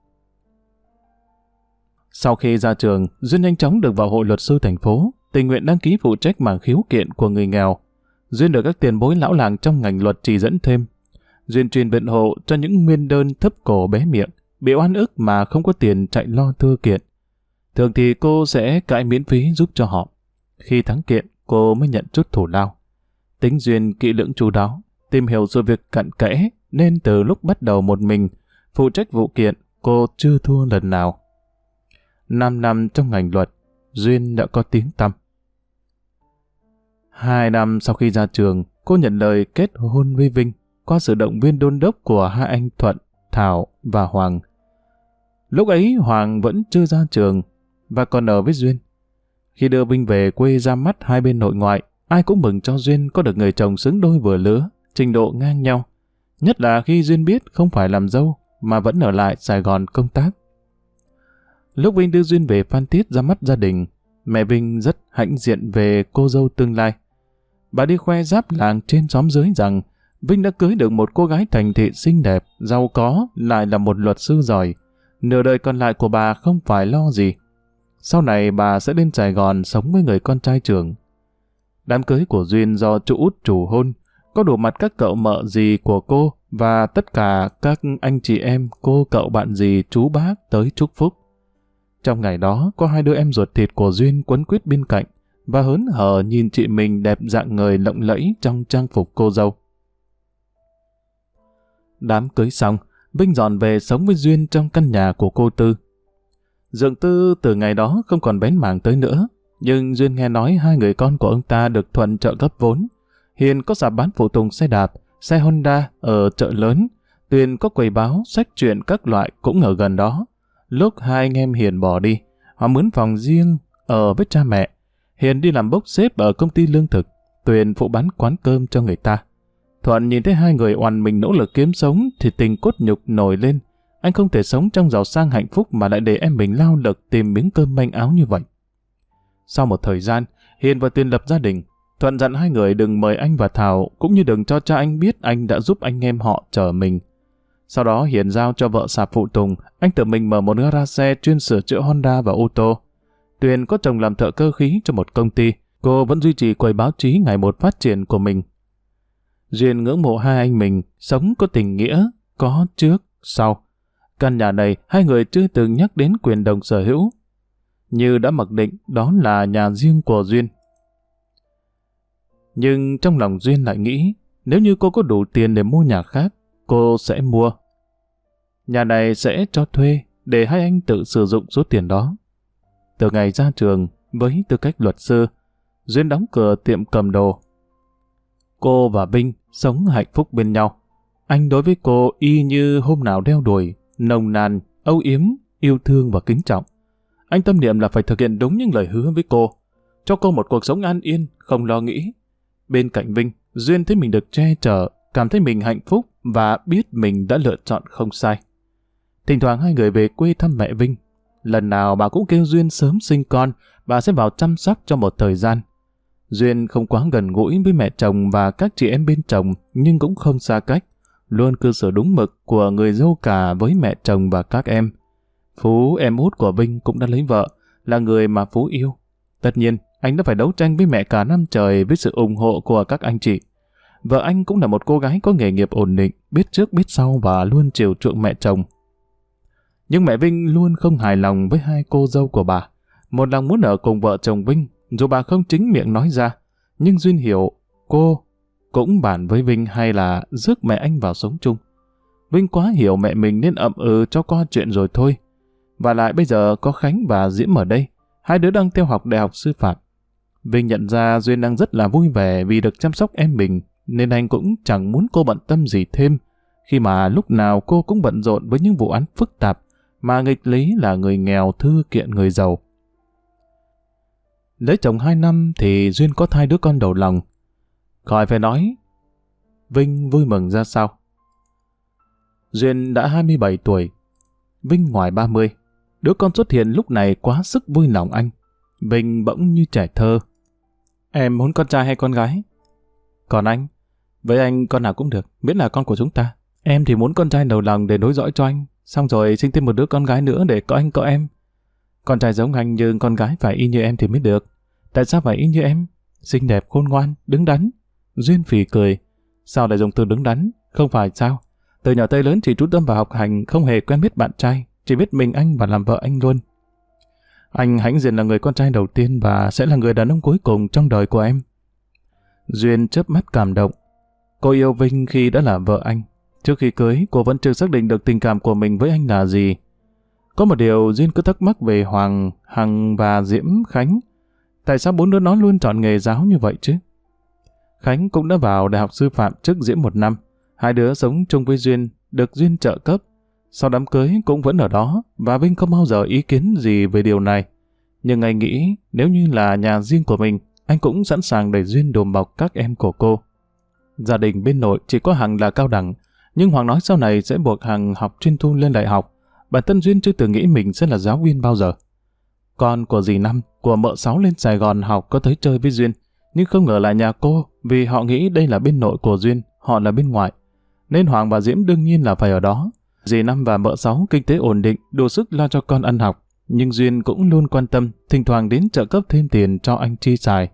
Sau khi ra trường, Duyên nhanh chóng được vào hội luật sư thành phố, tình nguyện đăng ký phụ trách mảng khiếu kiện của người nghèo. Duyên được các tiền bối lão làng trong ngành luật chỉ dẫn thêm. Duyên truyền biện hộ cho những nguyên đơn thấp cổ bé miệng, bị oan ức mà không có tiền chạy lo thưa kiện. Thường thì cô sẽ cãi miễn phí giúp cho họ. Khi thắng kiện, cô mới nhận chút thù lao. Tính Duyên kỹ lưỡng chu đáo, tìm hiểu sự việc cặn kẽ, nên từ lúc bắt đầu một mình, phụ trách vụ kiện, cô chưa thua lần nào. 5 năm trong ngành luật, Duyên đã có tiếng tăm. 2 năm sau khi ra trường, cô nhận lời kết hôn với Vinh qua sự động viên đôn đốc của hai anh Thuận, Thảo và Hoàng. Lúc ấy Hoàng vẫn chưa ra trường và còn ở với Duyên. Khi đưa Vinh về quê ra mắt hai bên nội ngoại, ai cũng mừng cho Duyên có được người chồng xứng đôi vừa lứa, trình độ ngang nhau. Nhất là khi Duyên biết không phải làm dâu mà vẫn ở lại Sài Gòn công tác. Lúc Vinh đưa Duyên về Phan Thiết ra mắt gia đình, mẹ Vinh rất hãnh diện về cô dâu tương lai. Bà đi khoe ráp làng trên xóm dưới rằng Vinh đã cưới được một cô gái thành thị xinh đẹp, giàu có, lại là một luật sư giỏi. Nửa đời còn lại của bà không phải lo gì. Sau này bà sẽ lên Sài Gòn sống với người con trai trưởng. Đám cưới của Duyên do chú Út chủ hôn, có đủ mặt các cậu mợ dì của cô và tất cả các anh chị em, cô cậu bạn dì, chú bác tới chúc phúc. Trong ngày đó có hai đứa em ruột thịt của Duyên quấn quýt bên cạnh và hớn hở nhìn chị mình đẹp dạng người lộng lẫy trong trang phục cô dâu. Đám cưới xong, Vinh dọn về sống với Duyên trong căn nhà của cô Tư. Dượng Tư từ ngày đó không còn bén mảng tới nữa, nhưng Duyên nghe nói hai người con của ông ta được Thuận trợ cấp vốn. Hiền có sạp bán phụ tùng xe đạp, xe Honda ở chợ lớn, Tuyền có quầy báo, sách truyện các loại cũng ở gần đó. Lúc hai anh em Hiền bỏ đi, họ mướn phòng riêng ở với cha mẹ. Hiền đi làm bốc xếp ở công ty lương thực, Tuyền phụ bán quán cơm cho người ta. Thuận nhìn thấy hai người oằn mình nỗ lực kiếm sống thì tình cốt nhục nổi lên. Anh không thể sống trong giàu sang hạnh phúc mà lại để em mình lao lực tìm miếng cơm manh áo như vậy. Sau một thời gian, Hiền và Tuyền lập gia đình. Thuận dặn hai người đừng mời anh và Thảo, cũng như đừng cho cha anh biết anh đã giúp anh em họ chở mình. Sau đó Hiền giao cho vợ sạp phụ tùng, anh tự mình mở một gara xe chuyên sửa chữa Honda và ô tô. Tuyền có chồng làm thợ cơ khí cho một công ty, cô vẫn duy trì quầy báo chí ngày một phát triển của mình. Duyên ngưỡng mộ hai anh mình, sống có tình nghĩa, có trước, sau. Căn nhà này hai người chưa từng nhắc đến quyền đồng sở hữu. Như đã mặc định đó là nhà riêng của Duyên. Nhưng trong lòng Duyên lại nghĩ, nếu như cô có đủ tiền để mua nhà khác, cô sẽ mua. Nhà này sẽ cho thuê để hai anh tự sử dụng số tiền đó. Từ ngày ra trường, với tư cách luật sư, Duyên đóng cửa tiệm cầm đồ. Cô và Vinh sống hạnh phúc bên nhau. Anh đối với cô y như hôm nào đeo đuổi, nồng nàn, âu yếm, yêu thương và kính trọng. Anh tâm niệm là phải thực hiện đúng những lời hứa với cô, cho cô một cuộc sống an yên, không lo nghĩ. Bên cạnh Vinh, Duyên thấy mình được che chở, cảm thấy mình hạnh phúc và biết mình đã lựa chọn không sai. Thỉnh thoảng hai người về quê thăm mẹ Vinh. Lần nào bà cũng kêu Duyên sớm sinh con, bà sẽ vào chăm sóc cho một thời gian. Duyên không quá gần gũi với mẹ chồng và các chị em bên chồng, nhưng cũng không xa cách, luôn cư xử đúng mực của người dâu cả với mẹ chồng và các em. Phú, em út của Vinh cũng đã lấy vợ, là người mà Phú yêu. Tất nhiên, anh đã phải đấu tranh với mẹ cả năm trời với sự ủng hộ của các anh chị. Vợ anh cũng là một cô gái có nghề nghiệp ổn định, biết trước biết sau và luôn chiều chuộng mẹ chồng. Nhưng mẹ Vinh luôn không hài lòng với hai cô dâu của bà. Một lòng muốn ở cùng vợ chồng Vinh, dù bà không chính miệng nói ra. Nhưng Duyên hiểu, cô cũng bàn với Vinh hay là rước mẹ anh vào sống chung. Vinh quá hiểu mẹ mình nên ậm ừ cho qua chuyện rồi thôi. Và lại bây giờ có Khánh và Diễm ở đây, hai đứa đang theo học đại học sư phạm. Vinh nhận ra Duyên đang rất là vui vẻ vì được chăm sóc em mình, nên anh cũng chẳng muốn cô bận tâm gì thêm, khi mà lúc nào cô cũng bận rộn với những vụ án phức tạp, mà nghịch lý là người nghèo thư kiện người giàu. Lấy chồng 2 năm thì Duyên có thai đứa con đầu lòng. Khỏi phải nói, Vinh vui mừng ra sao. Duyên đã 27 tuổi, Vinh ngoài 30. Đứa con xuất hiện lúc này quá sức vui lòng anh. Vinh bỗng như trẻ thơ. Em muốn con trai hay con gái? Còn anh? Với anh con nào cũng được, miễn là con của chúng ta. Em thì muốn con trai đầu lòng để nối dõi cho anh, xong rồi sinh thêm một đứa con gái nữa để có anh có em. Con trai giống anh nhưng con gái phải y như em thì mới được. Tại sao phải y như em? Xinh đẹp, khôn ngoan, đứng đắn. Duyên phì cười. Sao lại dùng từ đứng đắn? Không phải sao? Từ nhỏ tới lớn chỉ chú tâm vào học hành, không hề quen biết bạn trai, chỉ biết mình anh và làm vợ anh luôn. Anh hãnh diện là người con trai đầu tiên và sẽ là người đàn ông cuối cùng trong đời của em. Duyên chớp mắt cảm động. Cô yêu Vinh khi đã là vợ anh. Trước khi cưới, cô vẫn chưa xác định được tình cảm của mình với anh là gì. Có một điều Duyên cứ thắc mắc về Hoàng, Hằng và Diễm Khánh. Tại sao bốn đứa nó luôn chọn nghề giáo như vậy chứ? Khánh cũng đã vào đại học sư phạm trước Diễm 1 năm. Hai đứa sống chung với Duyên, được Duyên trợ cấp. Sau đám cưới cũng vẫn ở đó, và Vinh không bao giờ ý kiến gì về điều này. Nhưng anh nghĩ nếu như là nhà riêng của mình, anh cũng sẵn sàng để Duyên đùm bọc các em của cô. Gia đình bên nội chỉ có Hằng là cao đẳng, nhưng Hoàng nói sau này sẽ buộc Hằng học chuyên thu lên đại học. Bản thân Duyên chưa từng nghĩ mình sẽ là giáo viên bao giờ. Con của dì Năm, của mợ Sáu lên Sài Gòn học có tới chơi với Duyên, nhưng không ngờ là nhà cô, vì họ nghĩ đây là bên nội của Duyên, họ là bên ngoại. Nên Hoàng và Diễm đương nhiên là phải ở đó. Dì Năm và mợ Sáu kinh tế ổn định, đủ sức lo cho con ăn học, nhưng Duyên cũng luôn quan tâm, thỉnh thoảng đến trợ cấp thêm tiền cho anh chi xài.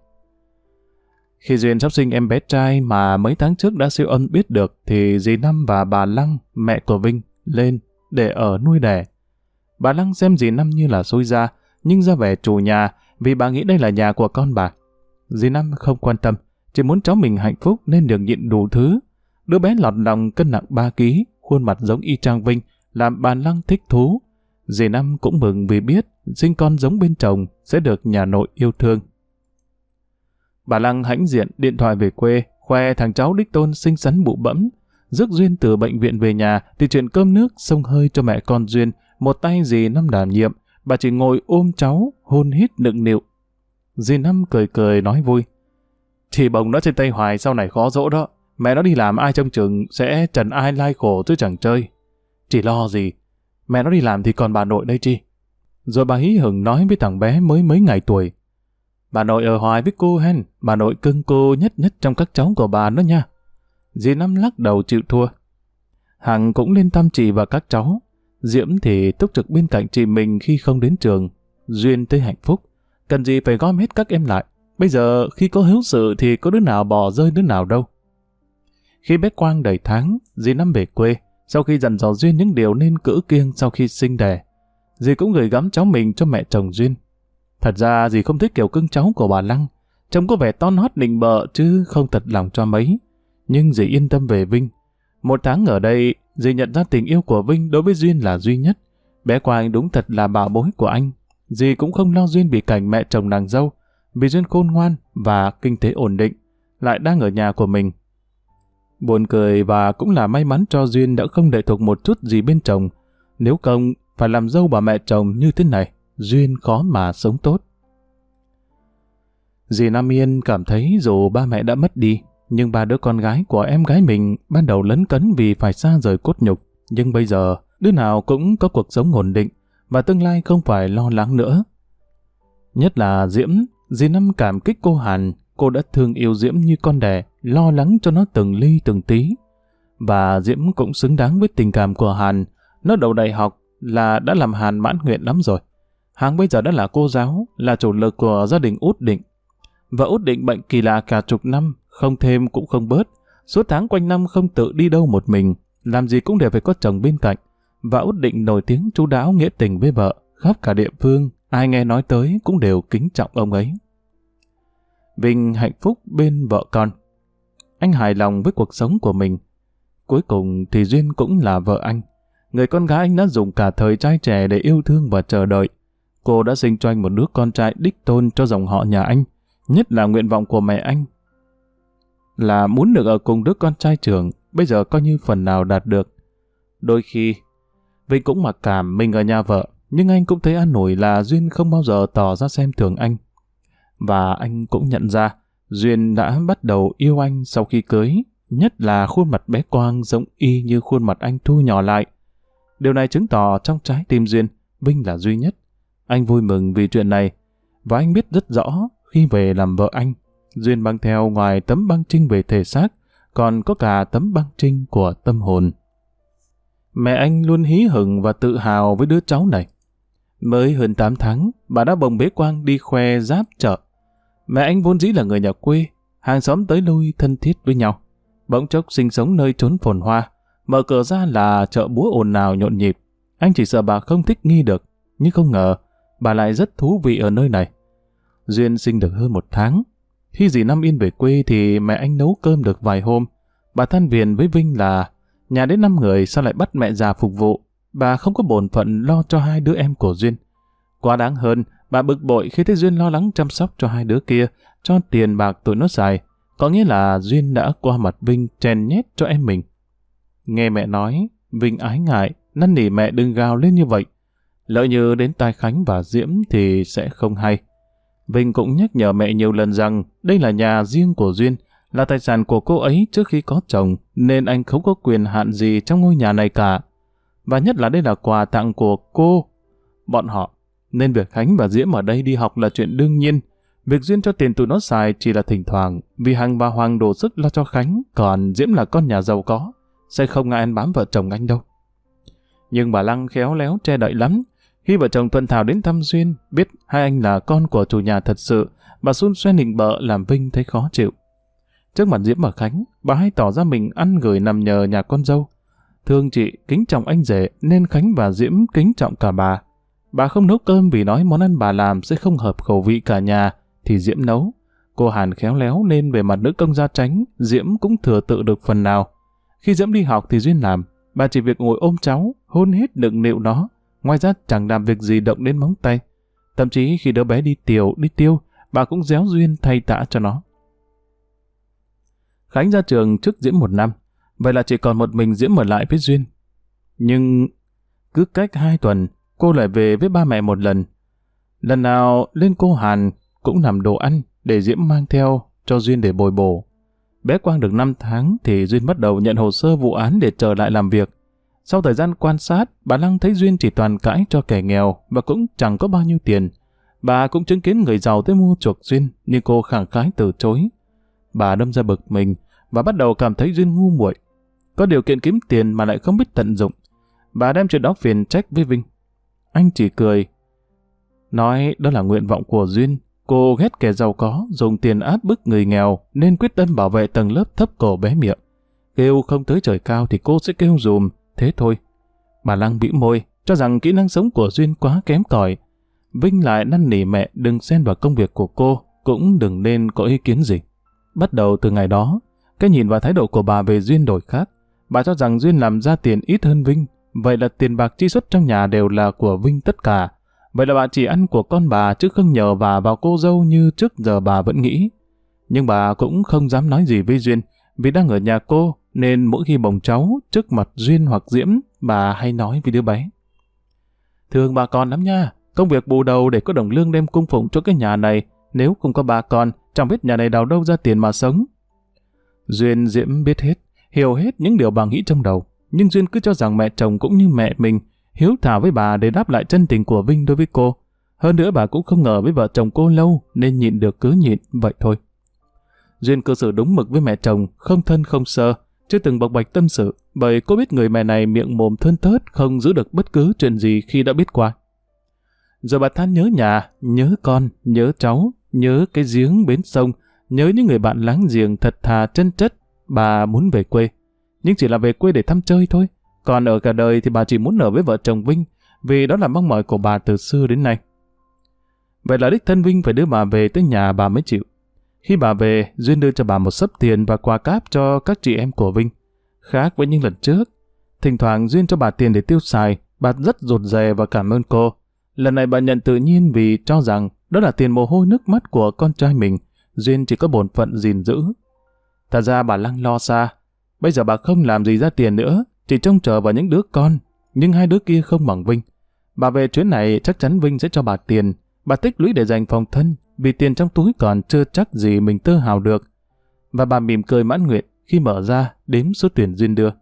Khi Duyên sắp sinh em bé trai mà mấy tháng trước đã siêu âm biết được, thì dì Năm và bà Lăng, mẹ của Vinh, lên để ở nuôi đẻ. Bà Lăng xem dì Năm như là xui ra, nhưng ra vẻ chủ nhà vì bà nghĩ đây là nhà của con bà. Dì Năm không quan tâm, chỉ muốn cháu mình hạnh phúc nên được nhịn đủ thứ. Đứa bé lọt lòng cân nặng 3 kg, khuôn mặt giống y chang Vinh, làm bà Lăng thích thú. Dì Năm cũng mừng vì biết sinh con giống bên chồng sẽ được nhà nội yêu thương. Bà Lăng hãnh diện điện thoại về quê, khoe thằng cháu đích tôn xinh xắn bụ bẫm. Rước Duyên từ bệnh viện về nhà thì chuyện cơm nước xông hơi cho mẹ con Duyên, một tay dì Năm đảm nhiệm, bà chỉ ngồi ôm cháu, hôn hít nựng nịu. Dì Năm cười cười nói vui. Chị bồng nó trên tay hoài sau này khó dỗ đó, mẹ nó đi làm ai trông chừng sẽ trần ai lai khổ chứ chẳng chơi. Chỉ lo gì, mẹ nó đi làm thì còn bà nội đây chi. Rồi bà hí hửng nói với thằng bé mới mấy ngày tuổi. Bà nội ở hoài với cô hen, bà nội cưng cô nhất nhất trong các cháu của bà đó nha. Dì Năm lắc đầu chịu thua. Hằng cũng lên thăm chị và các cháu. Diễm thì túc trực bên cạnh chị mình khi không đến trường. Duyên tới hạnh phúc, cần gì phải gom hết các em lại. Bây giờ khi có hữu sự thì có đứa nào bỏ rơi đứa nào đâu. Khi bé Quang đầy tháng, dì Năm về quê. Sau khi dặn dò Duyên những điều nên cữ kiêng sau khi sinh đẻ, dì cũng gửi gắm cháu mình cho mẹ chồng Duyên. Thật ra dì không thích kiểu cưng cháu của bà Lăng, trông có vẻ ton hót nịnh bợ chứ không thật lòng cho mấy. Nhưng dì yên tâm về Vinh. Một tháng ở đây, dì nhận ra tình yêu của Vinh đối với Duyên là duy nhất. Bé Quang đúng thật là bảo bối của anh. Dì cũng không lo Duyên bị cảnh mẹ chồng nàng dâu, vì Duyên khôn ngoan và kinh tế ổn định, lại đang ở nhà của mình. Buồn cười và cũng là may mắn cho Duyên đã không lệ thuộc một chút gì bên chồng. Nếu không, phải làm dâu bà mẹ chồng như thế này, Duyên khó mà sống tốt. Dì Nam Yên cảm thấy dù ba mẹ đã mất đi, nhưng ba đứa con gái của em gái mình ban đầu lấn cấn vì phải xa rời cốt nhục. Nhưng bây giờ, đứa nào cũng có cuộc sống ổn định và tương lai không phải lo lắng nữa. Nhất là Diễm, dì Năm cảm kích cô Hàn. Cô đã thương yêu Diễm như con đẻ, lo lắng cho nó từng ly từng tí. Và Diễm cũng xứng đáng với tình cảm của Hàn. Nó đậu đại học là đã làm Hàn mãn nguyện lắm rồi. Hằng bây giờ đã là cô giáo, là chủ lực của gia đình Út Định. Và Út Định bệnh kỳ lạ cả chục năm, không thêm cũng không bớt. Suốt tháng quanh năm không tự đi đâu một mình, làm gì cũng đều phải có chồng bên cạnh. Và Út Định nổi tiếng chu đáo nghĩa tình với vợ, khắp cả địa phương, ai nghe nói tới cũng đều kính trọng ông ấy. Vinh hạnh phúc bên vợ con. Anh hài lòng với cuộc sống của mình. Cuối cùng thì Duyên cũng là vợ anh. Người con gái anh đã dùng cả thời trai trẻ để yêu thương và chờ đợi. Cô đã sinh cho anh một đứa con trai đích tôn cho dòng họ nhà anh. Nhất là nguyện vọng của mẹ anh là muốn được ở cùng đứa con trai trưởng, bây giờ coi như phần nào đạt được. Đôi khi, Vinh cũng mặc cảm mình ở nhà vợ, nhưng anh cũng thấy an ủi là Duyên không bao giờ tỏ ra xem thường anh. Và anh cũng nhận ra Duyên đã bắt đầu yêu anh sau khi cưới, nhất là khuôn mặt bé Quang giống y như khuôn mặt anh thu nhỏ lại. Điều này chứng tỏ trong trái tim Duyên, Vinh là duy nhất. Anh vui mừng vì chuyện này, và anh biết rất rõ khi về làm vợ anh, Duyên mang theo ngoài tấm băng trinh về thể xác, còn có cả tấm băng trinh của tâm hồn. Mẹ anh luôn hí hửng và tự hào với đứa cháu này. Mới hơn 8 tháng, bà đã bồng bế Quang đi khoe giáp chợ. Mẹ anh vốn dĩ là người nhà quê, hàng xóm tới lui thân thiết với nhau. Bỗng chốc sinh sống nơi chốn phồn hoa, mở cửa ra là chợ búa ồn ào nhộn nhịp. Anh chỉ sợ bà không thích nghi được, nhưng không ngờ bà lại rất thú vị ở nơi này. Duyên sinh được hơn 1 tháng. Khi dì Năm Yên về quê thì mẹ anh nấu cơm được vài hôm. Bà than phiền với Vinh là nhà đến 5 người sao lại bắt mẹ già phục vụ. Bà không có bổn phận lo cho 2 đứa em của Duyên. Quá đáng hơn, bà bực bội khi thấy Duyên lo lắng chăm sóc cho 2 đứa kia, cho tiền bạc tụi nó xài. Có nghĩa là Duyên đã qua mặt Vinh chèn nhét cho em mình. Nghe mẹ nói, Vinh ái ngại, năn nỉ mẹ đừng gào lên như vậy. Lỡ như đến tai Khánh và Diễm thì sẽ không hay. Vinh cũng nhắc nhở mẹ nhiều lần rằng đây là nhà riêng của Duyên, là tài sản của cô ấy trước khi có chồng, nên anh không có quyền hạn gì trong ngôi nhà này cả. Và nhất là đây là quà tặng của cô, bọn họ, nên việc Khánh và Diễm ở đây đi học là chuyện đương nhiên. Việc Duyên cho tiền tụi nó xài chỉ là thỉnh thoảng, vì Hằng và Hoàng đổ sức lo cho Khánh, còn Diễm là con nhà giàu có, sẽ không ngại ăn bám vợ chồng anh đâu. Nhưng bà Lăng khéo léo che đậy lắm. Khi vợ chồng Thuận Thảo đến thăm Duyên, biết hai anh là con của chủ nhà thật sự, bà xun xoe nịnh bợ làm Vinh thấy khó chịu. Trước mặt Diễm và Khánh, bà hay tỏ ra mình ăn gửi nằm nhờ nhà con dâu. Thương chị, kính trọng anh rể, nên Khánh và Diễm kính trọng cả bà. Bà không nấu cơm vì nói món ăn bà làm sẽ không hợp khẩu vị cả nhà, thì Diễm nấu. Cô Hàn khéo léo nên về mặt nữ công gia tránh, Diễm cũng thừa tự được phần nào. Khi Diễm đi học thì Duyên làm, bà chỉ việc ngồi ôm cháu, hôn hít đựng nịu nó, ngoài ra chẳng làm việc gì động đến móng tay. Thậm chí khi đứa bé đi tiêu, bà cũng réo Duyên thay tã cho nó. Khánh ra trường trước Diễm 1 năm, vậy là chỉ còn một mình Diễm ở lại với Duyên. Nhưng cứ cách 2 tuần, cô lại về với ba mẹ một lần. Lần nào lên cô Hàn cũng làm đồ ăn để Diễm mang theo cho Duyên để bồi bổ. Bé Quang được 5 tháng thì Duyên bắt đầu nhận hồ sơ vụ án để trở lại làm việc. Sau thời gian quan sát, bà Lăng thấy Duyên chỉ toàn cãi cho kẻ nghèo và cũng chẳng có bao nhiêu tiền. Bà cũng chứng kiến người giàu tới mua chuộc Duyên, nhưng cô khẳng khái từ chối. Bà đâm ra bực mình và bắt đầu cảm thấy Duyên ngu muội, có điều kiện kiếm tiền mà lại không biết tận dụng. Bà đem chuyện đó phiền trách với Vinh. Anh chỉ cười, nói đó là nguyện vọng của Duyên. Cô ghét kẻ giàu có, dùng tiền áp bức người nghèo nên quyết tâm bảo vệ tầng lớp thấp cổ bé miệng. Kêu không tới trời cao thì cô sẽ kêu dùm, thế thôi. Bà Lăng bĩu môi, cho rằng kỹ năng sống của Duyên quá kém cỏi. Vinh lại năn nỉ mẹ đừng xen vào công việc của cô, cũng đừng nên có ý kiến gì. Bắt đầu từ ngày đó, cái nhìn và thái độ của bà về Duyên đổi khác. Bà cho rằng Duyên làm ra tiền ít hơn Vinh, vậy là tiền bạc chi xuất trong nhà đều là của Vinh tất cả. Vậy là bà chỉ ăn của con bà chứ không nhờ vả vào cô dâu như trước giờ bà vẫn nghĩ. Nhưng bà cũng không dám nói gì với Duyên, vì đang ở nhà cô, nên mỗi khi bồng cháu trước mặt Duyên hoặc Diễm, bà hay nói với đứa bé: thương bà con lắm nha, công việc bù đầu để có đồng lương đem cung phụng cho cái nhà này, nếu không có bà con, chẳng biết nhà này đào đâu ra tiền mà sống. Duyên Diễm biết hết, hiểu hết những điều bà nghĩ trong đầu, nhưng Duyên cứ cho rằng mẹ chồng cũng như mẹ mình, hiếu thảo với bà để đáp lại chân tình của Vinh đối với cô. Hơn nữa bà cũng không ngờ với vợ chồng cô lâu nên nhịn được cứ nhịn, vậy thôi. Duyên cư xử đúng mực với mẹ chồng, không thân không sơ, chưa từng bộc bạch tâm sự, bởi cô biết người mẹ này miệng mồm thơn thớt, không giữ được bất cứ chuyện gì khi đã biết qua. Rồi bà than nhớ nhà, nhớ con, nhớ cháu, nhớ cái giếng bến sông, nhớ những người bạn láng giềng thật thà chân chất. Bà muốn về quê, nhưng chỉ là về quê để thăm chơi thôi. Còn ở cả đời thì bà chỉ muốn ở với vợ chồng Vinh, vì đó là mong mỏi của bà từ xưa đến nay. Vậy là đích thân Vinh phải đưa bà về tới nhà bà mới chịu. Khi bà về, Duyên đưa cho bà một xấp tiền và quà cáp cho các chị em của Vinh. Khác với những lần trước, thỉnh thoảng Duyên cho bà tiền để tiêu xài, bà rất rụt rè và cảm ơn cô. Lần này bà nhận tự nhiên vì cho rằng đó là tiền mồ hôi nước mắt của con trai mình, Duyên chỉ có bổn phận gìn giữ. Thật ra bà Lăng lo xa, bây giờ bà không làm gì ra tiền nữa, chỉ trông chờ vào những đứa con, nhưng hai đứa kia không bằng Vinh. Bà về chuyến này chắc chắn Vinh sẽ cho bà tiền, bà tích lũy để dành phòng thân, vì tiền trong túi còn chưa chắc gì mình tơ hào được. Và bà mỉm cười mãn nguyện khi mở ra đếm số tiền Duyên đưa.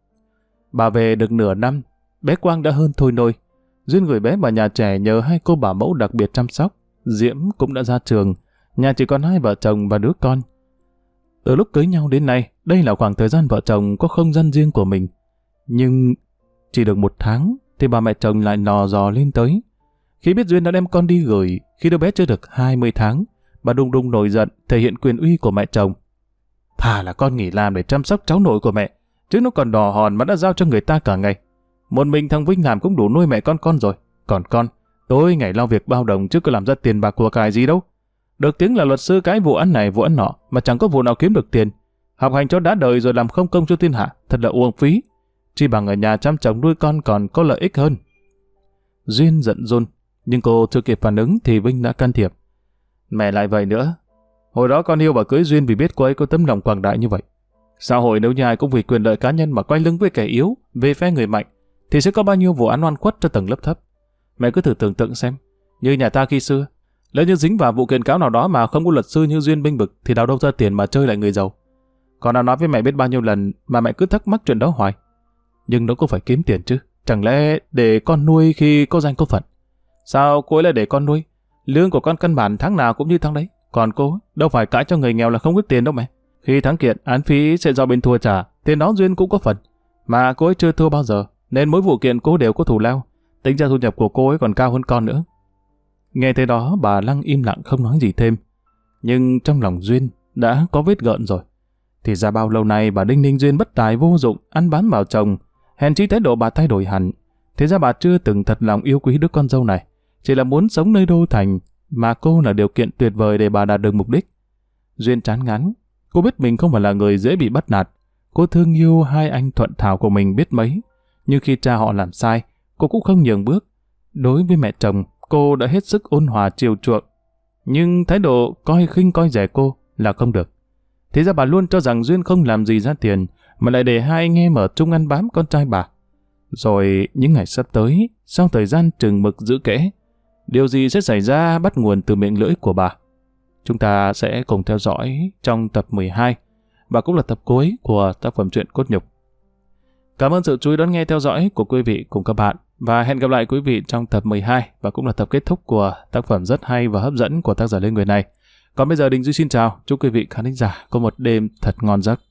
Bà về được nửa năm, bé Quang đã hơn thôi nôi. Duyên gửi bé vào nhà trẻ nhờ hai cô bảo mẫu đặc biệt chăm sóc. Diễm cũng đã ra trường, nhà chỉ còn hai vợ chồng và đứa con. Từ lúc cưới nhau đến nay, đây là khoảng thời gian vợ chồng có không gian riêng của mình. Nhưng chỉ được 1 tháng thì bà mẹ chồng lại nò dò lên tới. Khi biết Duyên đã đem con đi gửi, khi đứa bé chưa được 20 tháng, bà đùng đùng nổi giận thể hiện quyền uy của mẹ chồng. Thà là con nghỉ làm để chăm sóc cháu nội của mẹ, chứ nó còn đò hòn mà đã giao cho người ta cả ngày. Một mình thằng Vinh làm cũng đủ nuôi mẹ con rồi. Còn con, tối ngày lo việc bao đồng chứ có làm ra tiền bạc của cải gì đâu. Được tiếng là luật sư cái vụ án này vụ án nọ mà chẳng có vụ nào kiếm được tiền. Học hành cho đã đời rồi làm không công cho thiên hạ, thật là uổng phí. Chỉ bằng ở nhà chăm chồng nuôi con còn có lợi ích hơn. Duyên giận run, nhưng cô chưa kịp phản ứng thì Vinh đã can thiệp. Mẹ lại vậy nữa. Hồi đó con yêu và cưới Duyên vì biết cô ấy có tấm lòng quảng đại như vậy. Xã hội nếu như ai cũng vì quyền lợi cá nhân mà quay lưng với kẻ yếu, về phe người mạnh, thì sẽ có bao nhiêu vụ án oan khuất cho tầng lớp thấp. Mẹ cứ thử tưởng tượng xem, như nhà ta khi xưa, lỡ như dính vào vụ kiện cáo nào đó mà không có luật sư như Duyên bênh vực thì đào đâu ra tiền mà chơi lại người giàu. Con đã nói với mẹ biết bao nhiêu lần mà mẹ cứ thắc mắc chuyện đó hoài. Nhưng nó có phải kiếm tiền chứ, chẳng lẽ để con nuôi khi có danh có phận? Sao cô ấy lại để con nuôi? Lương của con căn bản tháng nào cũng như tháng đấy. Còn cô đâu phải cãi cho người nghèo là không có tiền đâu mẹ. Khi thắng kiện, án phí sẽ do bên thua trả, tiền đó Duyên cũng có phần. Mà cô ấy chưa thua bao giờ, nên mỗi vụ kiện cô đều có thù lao. Tính ra thu nhập của cô ấy còn cao hơn con nữa. Nghe thế đó, bà Lăng im lặng không nói gì thêm. Nhưng trong lòng Duyên đã có vết gợn rồi. Thì ra bao lâu nay bà đinh ninh Duyên bất tài vô dụng, ăn bám vào chồng. Hèn chi thái độ bà thay đổi hẳn. Thế ra bà chưa từng thật lòng yêu quý đứa con dâu này. Chỉ là muốn sống nơi đô thành, mà cô là điều kiện tuyệt vời để bà đạt được mục đích. Duyên chán ngán. Cô biết mình không phải là người dễ bị bắt nạt. Cô thương yêu hai anh Thuận Thảo của mình biết mấy. Nhưng khi cha họ làm sai, cô cũng không nhường bước. đối với mẹ chồng, cô đã hết sức ôn hòa chiều chuộng. Nhưng thái độ coi khinh coi rẻ cô là không được. Thì ra bà luôn cho rằng Duyên không làm gì ra tiền, mà lại để hai anh em ở chung ăn bám con trai bà. Rồi những ngày sắp tới, sau thời gian chừng mực giữ kẽ, điều gì sẽ xảy ra bắt nguồn từ miệng lưỡi của bà. Chúng ta sẽ cùng theo dõi trong tập 12, và cũng là tập cuối của tác phẩm truyện Cốt Nhục. Cảm ơn sự chú ý đón nghe theo dõi của quý vị cùng các bạn, và hẹn gặp lại quý vị trong tập 12, và cũng là tập kết thúc của tác phẩm rất hay và hấp dẫn của tác giả Lê Người này. Còn bây giờ Đình Duy xin chào, chúc quý vị khán thính giả có một đêm thật ngon giấc.